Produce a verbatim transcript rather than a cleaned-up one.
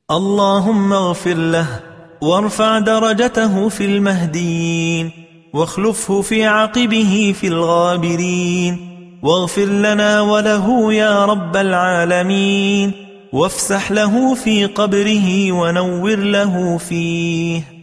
اللهم اغفر له وارفع درجته في المهديين واخلفه في عقبه في الغابرين، واغفر لنا وله يا رب العالمين، وافسح له في قبره ونور له فيه.